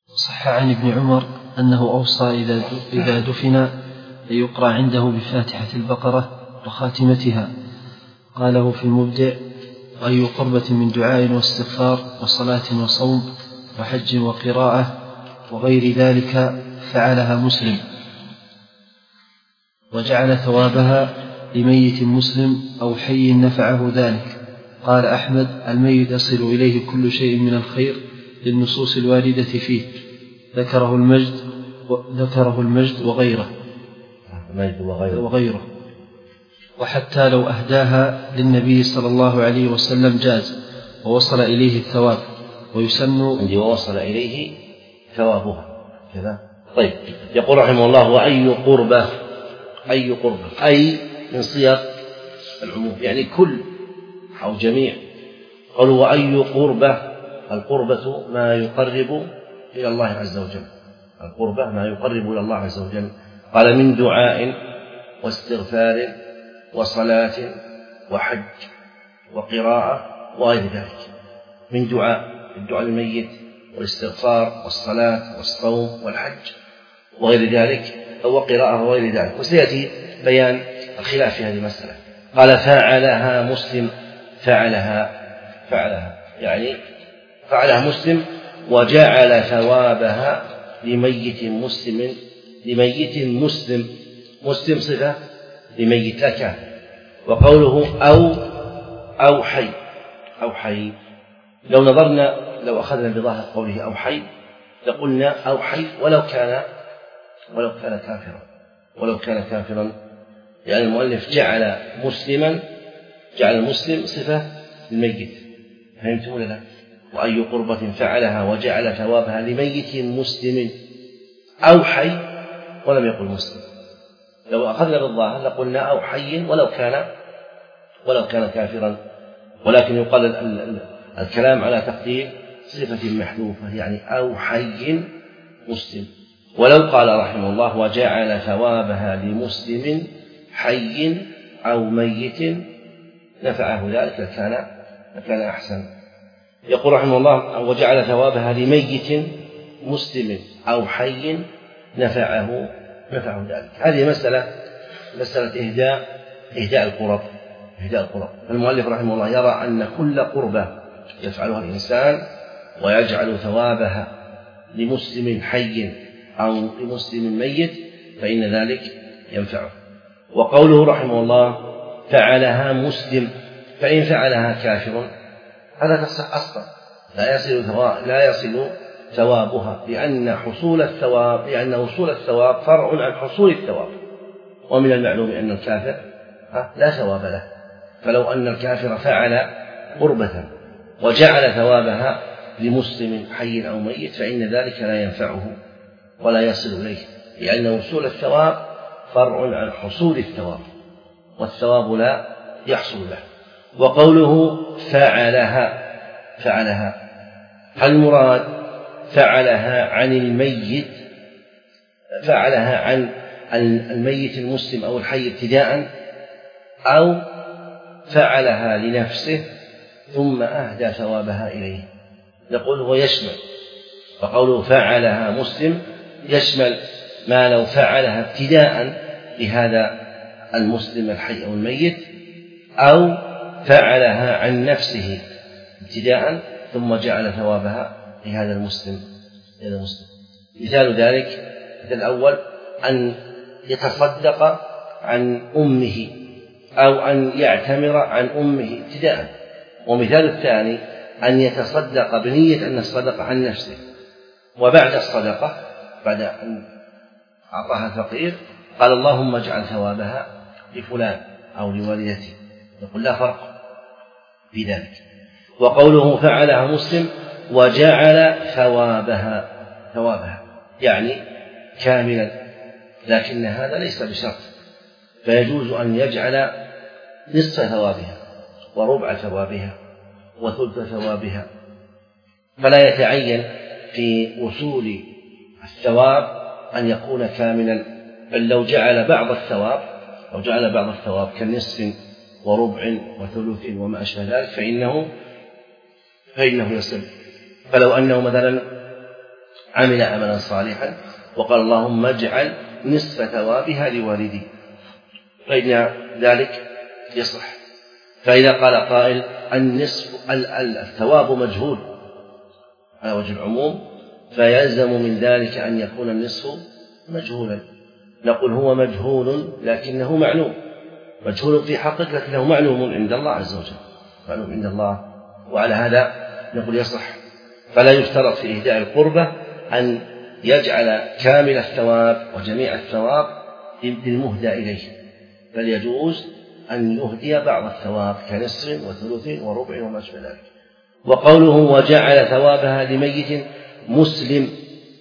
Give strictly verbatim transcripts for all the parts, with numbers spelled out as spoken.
صح عن ابن عمر أنه أوصى إذا دفن أن يقرأ عنده بفاتحة البقرة وخاتمتها. قاله في المبدع: أي قربة من دعاء واستغفار وصلاة وصوم وحج وقراءة وغير ذلك فعلها مسلم، وجعل ثوابها لميت مسلم أو حي نفعه ذلك. قال أحمد: الميت يصل إليه كل شيء من الخير للنصوص الواردة فيه، ذكره المجد ذكره المجد وغيره وغيره وحتى لو أهداها للنبي صلى الله عليه وسلم جاز ووصل إليه الثواب. ويسن ووصل إليه ثوابها كذا. طيب، يقول رحمه الله: وأي قربة أي قربة أي من صيغ العموم، يعني كل أو جميع. قالوا: وأي قربة، القربة ما يقرب إلى الله عز وجل، القربة ما يقرب إلى الله عز وجل. قال: من دعاء واستغفار وصلاة وحج وقراءة وغير ذلك. من دعاء، الدعاء للميت والاستغفار والصلاة والصوم والحج وغير ذلك، أو قراءة وغير ذلك. وسيأتي بيان الخلاف في هذه المسألة. قال: فعلها مسلم، فعلها فعلها يعني فعلها مسلم وجعل ثوابها لميت مسلم لميت مسلم مسلم صفة لميت لا كافر. وقوله أو أو حي أو حي لو نظرنا لو أخذنا بظاهر قوله أو حي لقلنا أو حي ولو كان ولو كان كافرا ولو كان كافرا يعني المؤلف جعل مسلما جعل المسلم صفة للميت. فهمتم ولا لا؟ وأي قربة فعلها وجعل ثوابها لميت مسلم أو حي ولم يقل مسلم. لو أخذنا بالظاهر لقلنا أو حي ولو كان ولو كان كافرا، ولكن يقال الكلام على تقدير صفة محذوفة يعني أو حي مسلم. ولو قال رحمه الله: وجعل ثوابها لمسلم حي أو ميت نفعه ذلك لكان لكان أحسن. يقول رحمه الله: وجعل ثوابها لميت مسلم أو حي نفعه نفعه ذلك. هذه مسألة مسألة إهداء إهداء القرب إهداء القرب. المؤلف رحمه الله يرى أن كل قربة يفعلها الإنسان ويجعل ثوابها لمسلم حي أو لمسلم ميت فإن ذلك ينفعه. وقوله رحمه الله: فعلها مسلم، فإن فعلها كافر هذا تصح أصلا، لا يصل ثواب لا يصل ثوابها، لأن حصول الثواب لأن وصول الثواب فرع عن حصول الثواب. ومن المعلوم أن الكافر لا ثواب له، فلو أن الكافر فعل قربة وجعل ثوابها لمسلم حي أو ميت فإن ذلك لا ينفعه ولا يصل إليه، لأن وصول الثواب فرع عن حصول الثواب، والثواب لا يحصل له. وقوله فعلها فعلها هل المراد فعلها عن الميت فعلها عن الميت المسلم أو الحي ابتداء، أو فعلها لنفسه ثم أهدى ثوابها إليه؟ نقول هو يشمل، فقوله فعلها مسلم يشمل ما لو فعلها ابتداء لهذا المسلم الحي أو الميت، أو فعلها عن نفسه ابتداء ثم جعل ثوابها لهذا المسلم لهذا المسلم. مثال ذلك مثل الأول أن يتصدق عن أمه أو أن يعتمر عن أمه ابتداء. ومثال الثاني أن يتصدق بنية أن الصدقة عن نفسه، وبعد الصدقة بعد أن أعطاها الفقير قال اللهم اجعل ثوابها لفلان أو لوالدته، يقول لا فرق في ذلك. وقوله فعلها مسلم وجعل ثوابها ثوابها يعني كاملا، لكن هذا ليس بشرط، فيجوز أن يجعل نصف ثوابها وربع ثوابها وثلث ثوابها، فلا يتعين في وصول الثواب أن يكون كاملا، بل لو جعل بعض الثواب لو جعل بعض الثواب كنصف وربع وثلث وما أشبه ذلك فإنه فإنه يصل. فلو أنه مثلا عمل عملا صالحا وقال اللهم اجعل نصف ثوابها لوالدي، فإن ذلك يصح. فإذا قال قائل النصف الثواب مجهول على وجه العموم، فيلزم من ذلك أن يكون النصف مجهولا. نقول هو مجهول لكنه معلوم، مجهول في حقك لكنه معلوم عند الله عز وجل، معلوم عند الله، وعلى هذا نقول يصح. فلا يشترط في إهداء القربة أن يجعل كامل الثواب وجميع الثواب للمهدى إليه، بل يجوز أن يهدي بعض الثواب كنصف وثلث وربع وما شابه ذلك. وقوله وجعل ثوابها لميت مسلم،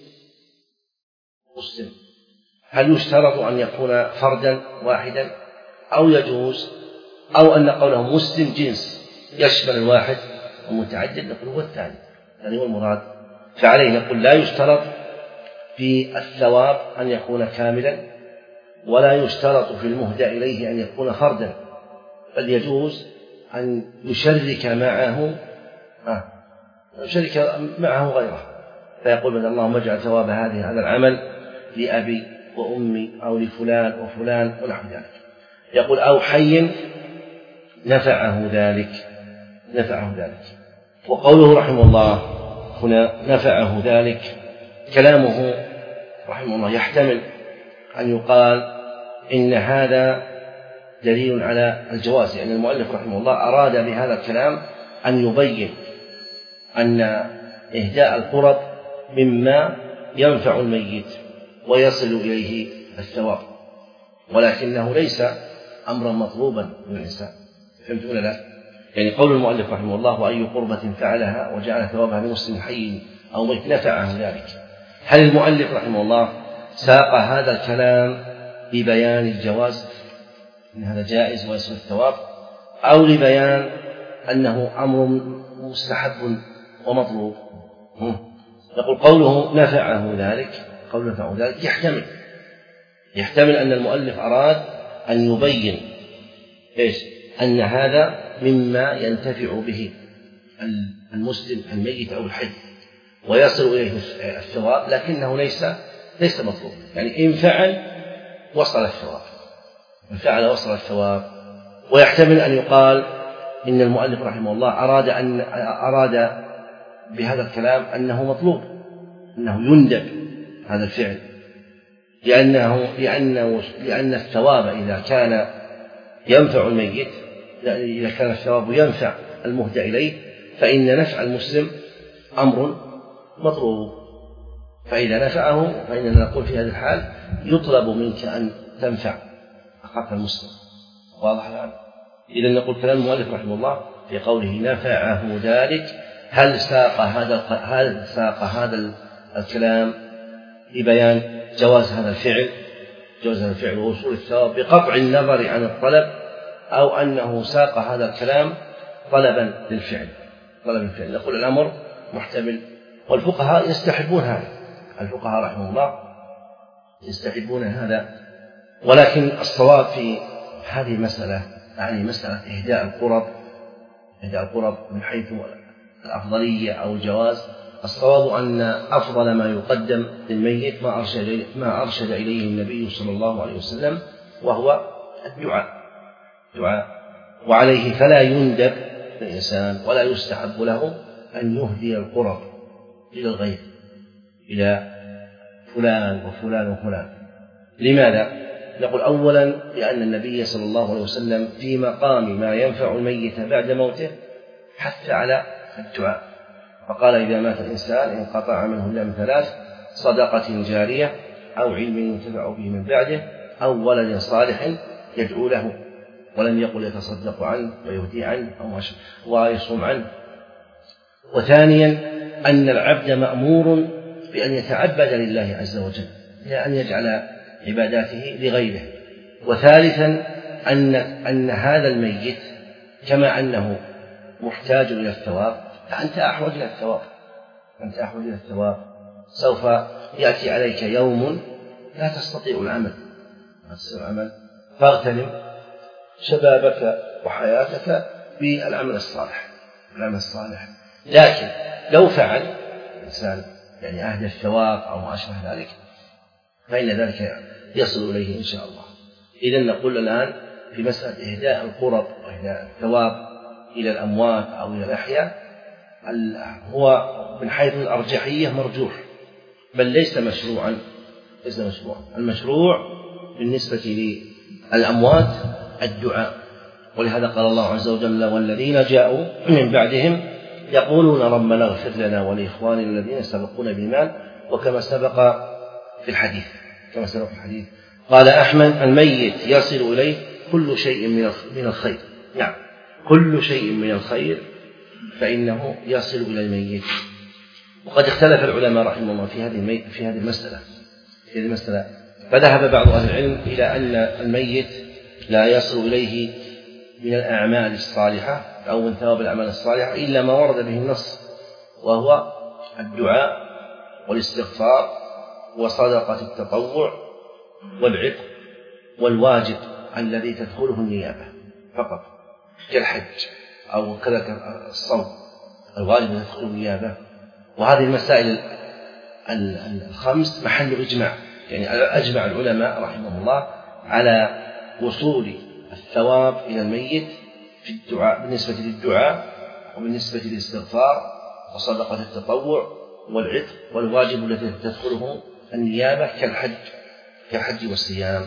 مسلم هل يشترط أن يكون فردا واحدا أو يجوز، أو أن قوله مسلم جنس يشمل الواحد ومتعدد؟ نقول هو الثاني، يعني هو المراد. فعليه نقول لا يشترط في الثواب أن يكون كاملا، ولا يشترط في المهدى إليه أن يكون فردا، بل يجوز أن يشرك معه آه يشرك معه غيره، فيقول من اللهم اجعل ثواب هذه هذا العمل لأبي وأمي أو لفلان وفلان ونحو ذلك. يقول أو حي نفعه ذلك، نفعه ذلك. وقوله رحمه الله هنا نفعه ذلك، كلامه رحمه الله يحتمل أن يقال إن هذا دليل على الجواز، يعني المؤلف رحمه الله أراد بهذا الكلام أن يبين أن إهداء القرب مما ينفع الميت ويصل إليه الثواب، ولكنه ليس أمرا مطلوبا من الإنسان. فهمت ولا لا؟ يعني قول المؤلف رحمه الله وأي قربة فعلها وجعل ثوابها لمسلم حي أو ميت نفعه ذلك، هل المؤلف رحمه الله ساق هذا الكلام لبيان الجواز أن هذا جائز ويصل الثواب، أو لبيان أنه أمر مستحب ومطلوب؟ نقول قوله نفعه ذلك، قول نفعه ذلك يحتمل يحتمل أن المؤلف أراد أن يبين إيش؟ أن هذا مما ينتفع به المسلم الميت أو الحي ويصل إليه الثواب، لكنه ليس ليس مطلوب. يعني إن فعل وصل الثواب، إن فعل وصل الثواب. ويحتمل أن يقال إن المؤلف رحمه الله أراد أن أراد بهذا الكلام أنه مطلوب، أنه يندب هذا الفعل، لأنه لأنه لأن الثواب إذا كان ينفع الميت، إذا كان الثواب ينفع المهدى إليه، فإن نفع المسلم أمر مطلوب، فإذا نفعه فإننا نقول في هذه الحال يطلب منك أن تنفع أخاك المسلم. واضح الآن؟ إذا نقول كلام المؤلف رحمه الله في قوله نفعه ذلك، هل ساق هذا هل ساق هذا الكلام لبيان جواز هذا الفعل، جواز هذا الفعل ووصول الثواب بقطع النظر عن الطلب، أو أنه ساق هذا الكلام طلبا للفعل، طلب الفعل؟ نقول الأمر محتمل، والفقهاء يستحبون هذا، الفقهاء رحمه الله يستحبون هذا. ولكن الصواب في هذه المسألة، يعني مسألة إهداء القرب، إهداء القرب من حيث الأفضلية أو الجواز، الصواب أن أفضل ما يقدم للميت ما أرشد ما أرشد إليه النبي صلى الله عليه وسلم، وهو الدعاء، دعاء. وعليه فلا يندب الإنسان ولا يستحب له أن يهدي القرب إلى الغير، إلى فلان وفلان وفلان. لماذا؟ نقول أولا لأن النبي صلى الله عليه وسلم في مقام ما ينفع الميت بعد موته حث على الدعاء، فقال إذا مات الإنسان انقطع عنه إلا من ثلاث: صدقة جارية، أو علم ينتفع به من بعده، أو ولد صالح يدعو له. ولم يقل يتصدق عنه ويهدي عنه أو ويصوم عنه. وثانيا أن العبد مأمور بأن يتعبد لله عز وجل، لا أن يجعل عباداته لغيره. وثالثا أن أن هذا الميت كما أنه محتاج إلى الثواب، فأنت أحوج إلى الثواب، أنت أحوج إلى الثواب. سوف يأتي عليك يوم لا تستطيع العمل، لا تستطيع العمل، فاغتنم شبابك وحياتك بالعمل الصالح، بالعمل الصالح. لكن لو فعل الإنسان يعني أهدى الثواب أو ما أشبه ذلك، فإن ذلك يصل إليه إن شاء الله. إذن نقول الآن في مسألة إهداء القرب وإهداء الثواب إلى الأموات أو إلى الأحياء هو من حيث الأرجحية مرجوح، بل ليس مشروعا ليس مشروعا المشروع بالنسبة للأموات الدعاء، ولهذا قال الله عز وجل: والذين جاءوا من بعدهم يقولون ربنا اغفر لنا ولإخواننا الذين سبقونا بالإيمان، وكما سبق في الحديث كما سبق في الحديث قال أحمد: الميت يصل إليه كل شيء من الخير. نعم، كل شيء من الخير فإنه يصل إلى الميت. وقد اختلف العلماء رحمه الله في هذه في هذه المسألة في هذه المسألة فذهب بعض أهل العلم إلى أن الميت لا يصل إليه من الأعمال الصالحة أو من ثواب الأعمال الصالحة إلا ما ورد به النص، وهو الدعاء والاستغفار وصدقة التطوع والعتق والواجب الذي تدخله النيابة فقط كالحج أو كذلك الصوم، الواجب تدخله النيابة. وهذه المسائل الخمس محل إجماع، يعني أجمع العلماء رحمهم الله على وصول الثواب إلى الميت في الدعاء بالنسبة للدعاء وبالنسبة للاستغفار وصدقة التطوع والعتق والواجب الذي تدخله النيابة كالحج كالحج والصيام.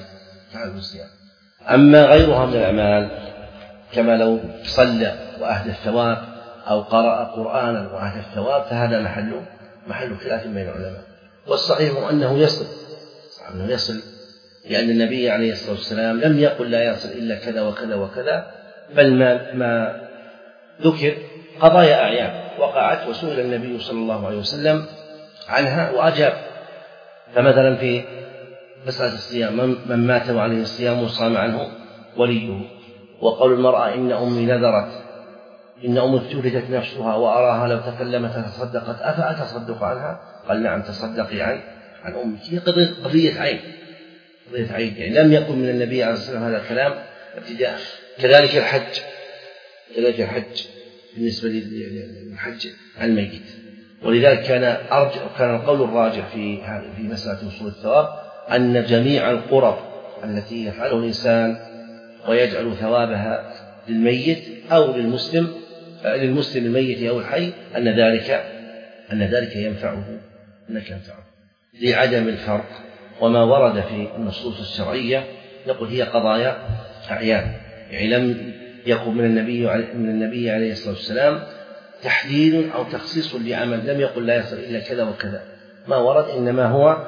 أما غيرها من الأعمال كما لو صلى وأهدى الثواب أو قرأ قرآنا وأهدى الثواب فهذا محل محل خلاف بين العلماء، والصحيح أنه يصل أنه يصل لأن النبي عليه الصلاة والسلام لم يقل لا يصل إلا كذا وكذا وكذا، بل ما, ما ذكر قضايا أعيان وقعت وسئل النبي صلى الله عليه وسلم عنها وأجاب. فمثلا في مسألة الصيام من مات وعليه الصيام وصام عنه وليه، وقول المرأة إن أمي نذرت إن أمي ثلثت نفسها وأراها لو تكلمت تصدقت أفأتصدق عنها؟ قال نعم تصدقي عن عن أمك. هي قضية عين قضية عين يعني لم يكن من النبي عليه الصلاة والسلام هذا الكلام ابتداء. كذلك الحج كذلك الحج بالنسبة للحج عن الميت، ولذلك كان أرجع كان القول الراجح في في مسألة وصول الثواب أن جميع القرب التي يفعله الإنسان ويجعل ثوابها للميت أو للمسلم للمسلم الميت أو الحي أن ذلك أن ذلك ينفعه أنك ينفعه لعدم الفرق. وما ورد في النصوص الشرعية نقول هي قضايا أعيان، يعني لم يقل من النبي من النبي عليه الصلاة والسلام تحديد أو تخصيص لعمل، لم يقل لا يصل إلا كذا وكذا، ما ورد إنما هو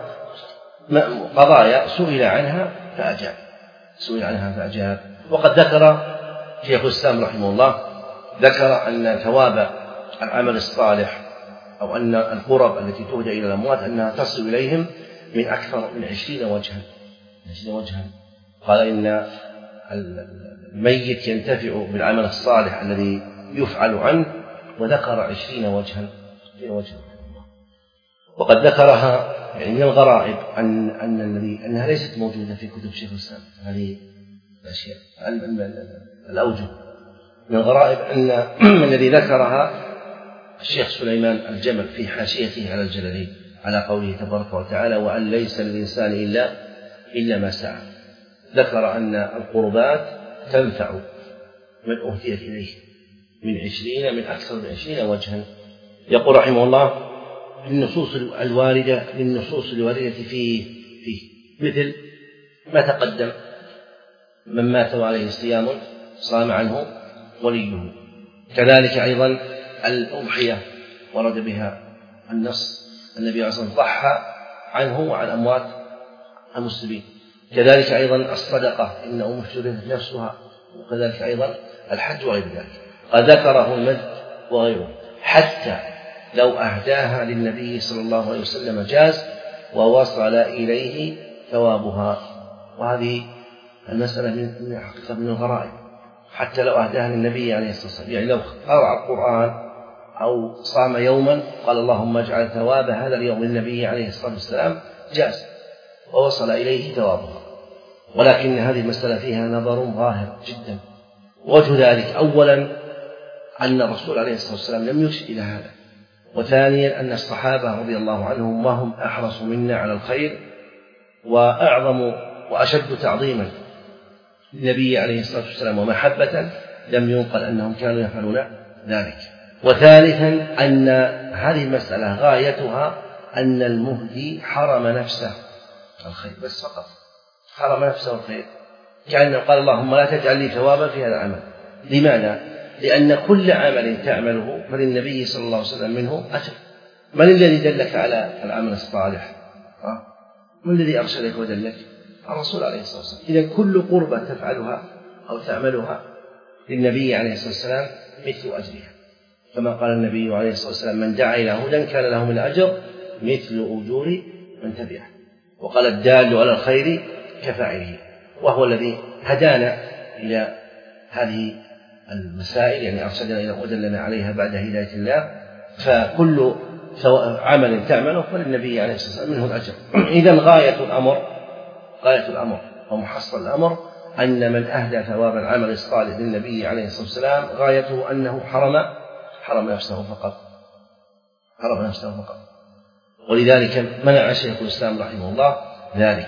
قضايا سئل عنها فأجاب سئل عنها فأجاب. وقد ذكر شيخ الإسلام رحمه الله ذكر أن ثواب العمل الصالح أو أن القرب التي تهدى إلى الأموات أنها تصل إليهم من أكثر من عشرين وجها عشرين وجها. قال إن الميت ينتفع بالعمل الصالح الذي يفعل عنه، وذكر عشرين وجها وجها. وقد ذكرها يعني من الغرائب أن أن الذي أنها ليست موجودة في كتب شيخ الإسلام هذه الأشياء الأوجه. من الغرائب أن الذي ذكرها الشيخ سليمان الجمل في حاشيته على الجلالين على قوله تبارك وتعالى وأن ليس للإنسان إلا إلا ما سعى. ذكر أن القربات تنفع من أهديت إليه من عشرين من أكثر من عشرين وجها. يقول رحمه الله للنصوص الواردة للنصوص الواردة فيه فيه مثل ما تقدم من مات وعليه صيام صام عنه وليه. كذلك أيضا الأضحية ورد بها النص النبي عليه الصلاة والسلام ضحى عنه وعن أموات المسلمين. كذلك أيضا الصدقة إن أم ثلثت نفسها، وكذلك أيضا الحج وغير ذلك. قد ذكره المد وغيره حتى لو أهداها للنبي صلى الله عليه وسلم جاز ووصل إليه ثوابها. وهذه المسألة من حقيقة من الغرائب حتى لو أهداها للنبي عليه الصلاة والسلام، يعني لو قرأ القرآن أو صام يوما قال اللهم اجعل ثواب هذا اليوم للنبي عليه الصلاة والسلام جاز ووصل إليه ثوابها. ولكن هذه المسألة فيها نظر ظاهر جدا. وجه ذلك أولا أن الرسول عليه الصلاة والسلام لم يرشد إلى هذا، وثانيا أن الصحابة رضي الله عنهم وهم أحرص منا على الخير وأعظم وأشد تعظيما للنبي عليه الصلاة والسلام ومحبة لم ينقل أنهم كانوا يفعلون ذلك. وثالثا أن هذه المسألة غايتها أن المهدي حرم نفسه الخير بس فقط، حرم نفسه الخير، كأنه قال اللهم لا تجعل لي ثوابا في هذا العمل. لماذا؟ لأن كل عمل تعمله فللنبي صلى الله عليه وسلم منه أجر. من الذي دلك على العمل الصالح؟ من الذي أرشدك ودلك؟ الرسول عليه الصلاة والسلام. إذا كل قربة تفعلها أو تعملها للنبي عليه الصلاة والسلام مثل أجرها، كما قال النبي عليه الصلاة والسلام من دعا إلى هدى كان له من الأجر مثل أجور من تبعه. وقال الدال على الخير كفاعله، وهو الذي هدانا إلى هذه المسائل، يعني أرشدنا إلى ودلنا عليها بعد هداية الله. فكل عمل تعمله فللنبي عليه الصلاة والسلام منه الأجر. إذن غاية الأمر غاية الأمر ومحصل الأمر أن من أهدى ثواب العمل الصالح للنبي عليه الصلاة والسلام غايته أنه حرم حرم نفسه فقط حرم نفسه فقط ولذلك منع شيخ الإسلام رحمه الله ذلك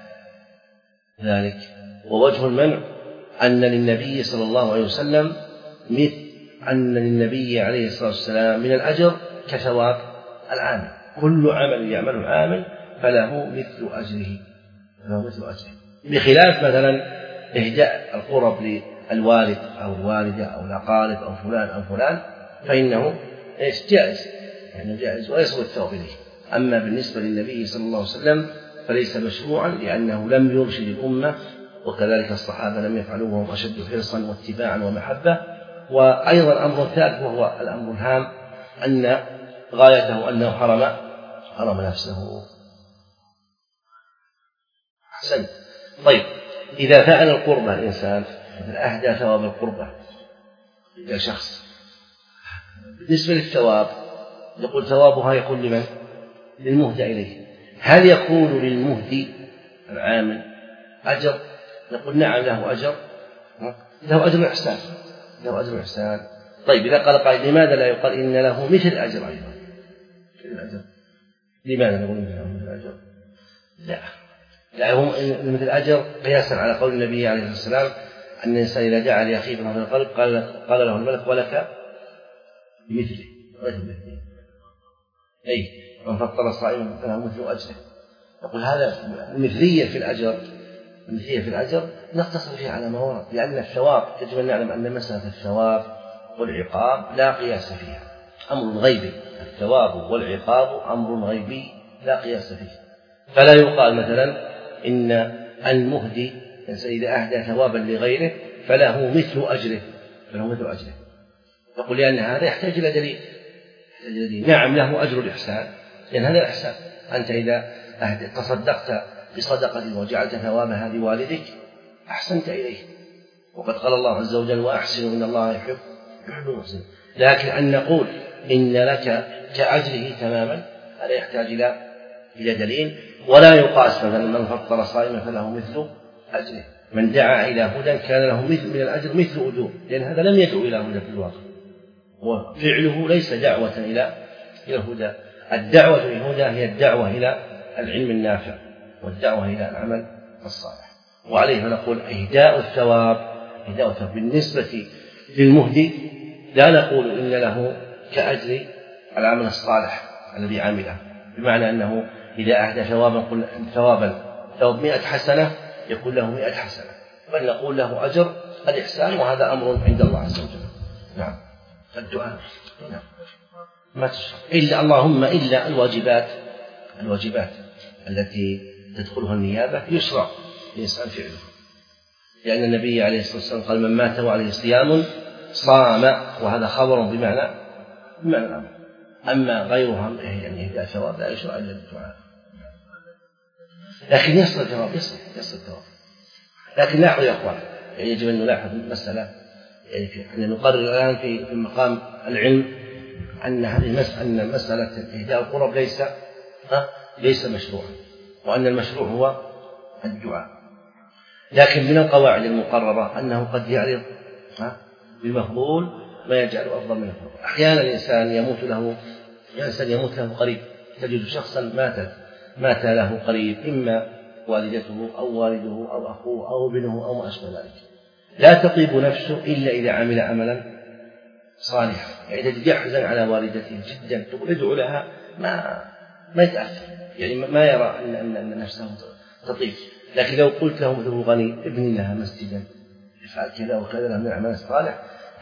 ذلك ووجه المنع أن للنبي صلى الله عليه وسلم مثل أن للنبي عليه الصلاة والسلام من الأجر كثواب العامل. كل عمل يعمله العامل فله مثل أجره له مثل أجره بخلاف مثلا إهداء القرب للوالد أو الوالدة أو الأقارب أو فلان أو فلان فإنه جائز، يعني جائز ويسوى الثواب إليه. أما بالنسبة للنبي صلى الله عليه وسلم فليس مشروعا لأنه لم يرشد الأمة، وكذلك الصحابة لم يفعلوه وهم أشد حرصا واتباعا ومحبة. وأيضا أمر ثالث وهو الأمر الهام أن غايته أنه حرم حرم نفسه. أحسنت. طيب إذا فعل القربة الإنسان مثل أهدى ثواب القربة إلى شخص، بالنسبة للثواب يقول ثوابها يكون لمن؟ للمهدى إليه. هل يكون للمهدي العامل أجر؟ نقول نعم له أجر، له أجر الإحسان له أجر الإحسان. طيب إذا قال قائل لماذا لا يقال إن له مثل الأجر أيضا؟ مثل الأجر لماذا نقول له مثل الأجر؟ لا لا هم مثل الأجر قياسا على قول النبي عليه الصلاة والسلام أن الإنسان إذا دعا لأخيه بهذا القلب قال قال له الملك ولك بمثله مثله أي من فطر صائما فله مثل أجره. نقول هذا المثلية في الأجر المثلية في الأجر نقتصر فيها على ما ورد، لأن الثواب يجب أن نعلم أن مسألة الثواب والعقاب لا قياس فيها، أمر غيبي. الثواب والعقاب أمر غيبي لا قياس فيه. فلا يقال مثلا إن المهدي إذا أهدى ثوابا لغيره فله مثل أجره فله مثل أجره نقول لأن هذا يحتاج إلى دليل. نعم له أجر الإحسان، لأن هذا الإحسان. أنت إذا تصدقت بصدقة وجعلت ثوابها لوالدك أحسنت إليه، وقد قال الله عز وجل وأحسنوا إن الله يحب يحب المحسنين. لكن أن نقول إن لك كأجره تماما هذا يحتاج إلى إلى دليل. ولا يقاس مثلا من فطر صائما فله مثل أجره، من دعا إلى هدى كان له مثل من الأجر مثل أجور، لأن هذا لم يدعو إلى هدى في الواقع، وفعله ليس دعوة إلى إلى الهدى. الدعوة إلى الهدى هي الدعوة إلى العلم النافع والدعوة إلى العمل الصالح. وعليه نقول إهداء الثواب إهداء الثواب بالنسبة للمهدي لا نقول إن له كأجر العمل الصالح الذي عمله، بمعنى أنه إذا أهدى ثوابا قل ثوابا ثواب مئة حسنة يكون له مئة حسنة، بل نقول له أجر الإحسان، وهذا أمر عند الله عز وجل. نعم الدعاء نعم ما تشرع إلا اللهم إلا الواجبات الواجبات التي تدخلها النيابة يشرع الإنسان فعله، لأن النبي عليه الصلاة والسلام قال من مات وعليه صيام صام، وهذا خبر بمعنى بمعنى الأمر. أما غيرها يعني إهداء ثواب لا يشرع إلا بالدعاء، لكن يصل الثواب يصل يصل الثواب. لكن لاحظوا يا أخوان، يعني يجب أن نلاحظ المسألة، يعني في أن نقرر الآن في في مقام العلم أن هذه المسألة أن مسألة إهداء القرب ليس ها ليس مشروعا، وأن المشروع هو الدعاء. لكن من القواعد المقررة أنه قد يعرض بالمفضول ما يجعل أفضل من الفضل. أحيانا الإنسان يموت له يعني إنسان يموت له قريب، تجد شخصا ماتت مات له قريب، إما والدته أو والده أو أخوه أو ابنه أو ما أشبه ذلك، لا تطيب نفسه إلا إذا عمل عملا صالحا. يعني تجد يحزن على والدته جدا، تقول ادعو لها، ما ما يتأثر، يعني ما يرى أن, أن, أن نفسه تطيب. لكن لو قلت له مثل الغني ابني لها مسجدا، افعل كذا وكذا من الأعمال الصالح،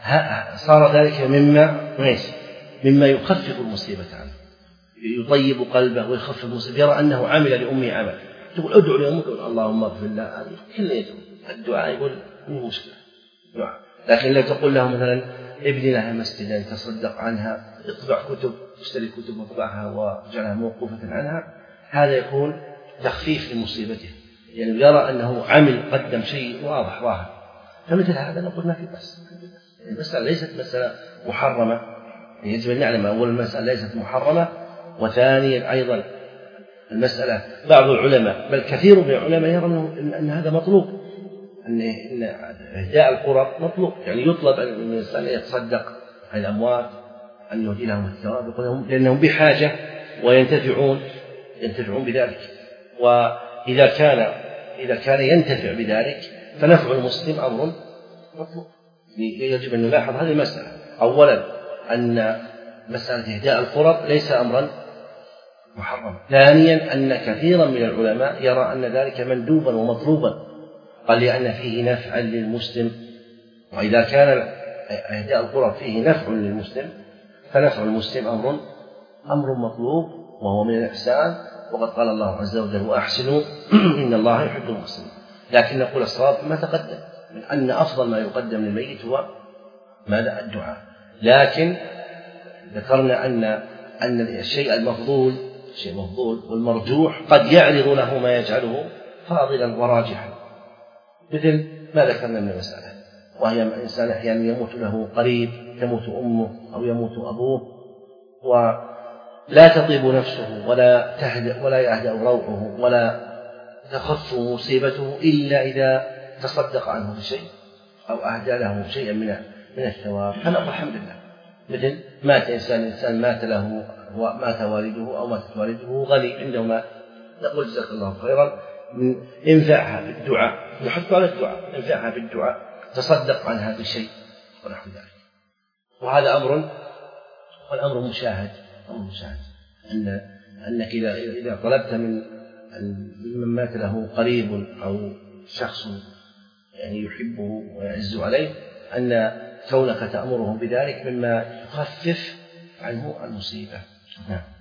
صار ذلك مما مما يخفف المصيبة عنه، يطيب قلبه ويخفف المصيبة، يرى أنه عمل لأمه عمل. تقول ادعو لأمك، اللهم اغفر لها، هذه كل يدعو الدعاء، يقول مو مشكلة دعاء. لكن لو تقول له مثلا ابني لها مسجدا، تصدق عنها، اطبع كتب، اشتري كتب واطبعها واجعلها موقوفة عنها، هذا يكون تخفيف لمصيبته، يعني يرى أنه عمل قدم شيء واضح ظاهر. فمثل هذا نقول ما في بأس. المسألة ليست مسألة محرمة، يجب أن نعلم أولا المسألة ليست محرمة، وثانيا أيضا المسألة بعض العلماء بل كثير من العلماء يرى أن هذا مطلوب، أن إهداء القرب مطلوب، يعني يطلب أن الإنسان يتصدق عن الأموات، أن يهدي لهم الثواب، لأنهم بحاجة وينتفعون ينتفعون بذلك. وإذا كان إذا كان ينتفع بذلك فنفع المسلم أمر مطلوب. يجب أن نلاحظ هذه المسألة، أولا أن مسألة إهداء القرب ليس أمرا محرما، ثانيا أن كثيرا من العلماء يرى أن ذلك مندوبا ومطلوبا، قال لأن فيه نفعا للمسلم، وإذا كان إهداء القرب فيه نفع للمسلم فنفع المسلم أمر أمر مطلوب وهو من الإحسان، وقد قال الله عز وجل وأحسنوا إن الله يحب المحسنين. لكن نقول الصواب ما تقدم من أن أفضل ما يقدم للميت هو ماذا؟ الدعاء. لكن ذكرنا أن أن الشيء المفضول شيء مفضول والمرجوح قد يعرض له ما يجعله فاضلا وراجحا، مثل ما ذكرنا من المسألة، وهي إنسان أحيانا يموت له قريب، تموت أمه أو يموت أبوه، ولا تطيب نفسه ولا تهدأ ولا يهدأ روعه ولا تخف مصيبته إلا إذا تصدق عنه بشيء أو أهدى له شيئا من من الثواب، فنقول الحمد لله. مثل مات إنسان إنسان مات له مات والده أو ماتت والده غني عنده مال، نقول جزاك الله خيرا، انفعها بالدعاء، نحث على الدعاء، انفعها بالدعاء، تصدق عنها بشيء ونحو ذلك. وهذا أمر والأمر مشاهد أمر مشاهد أن أنك إذا إذا طلبت من من مات له قريب أو شخص يعني يحبه ويعز عليه أن كونك تأمره بذلك مما يخفف عنه المصيبة. نعم.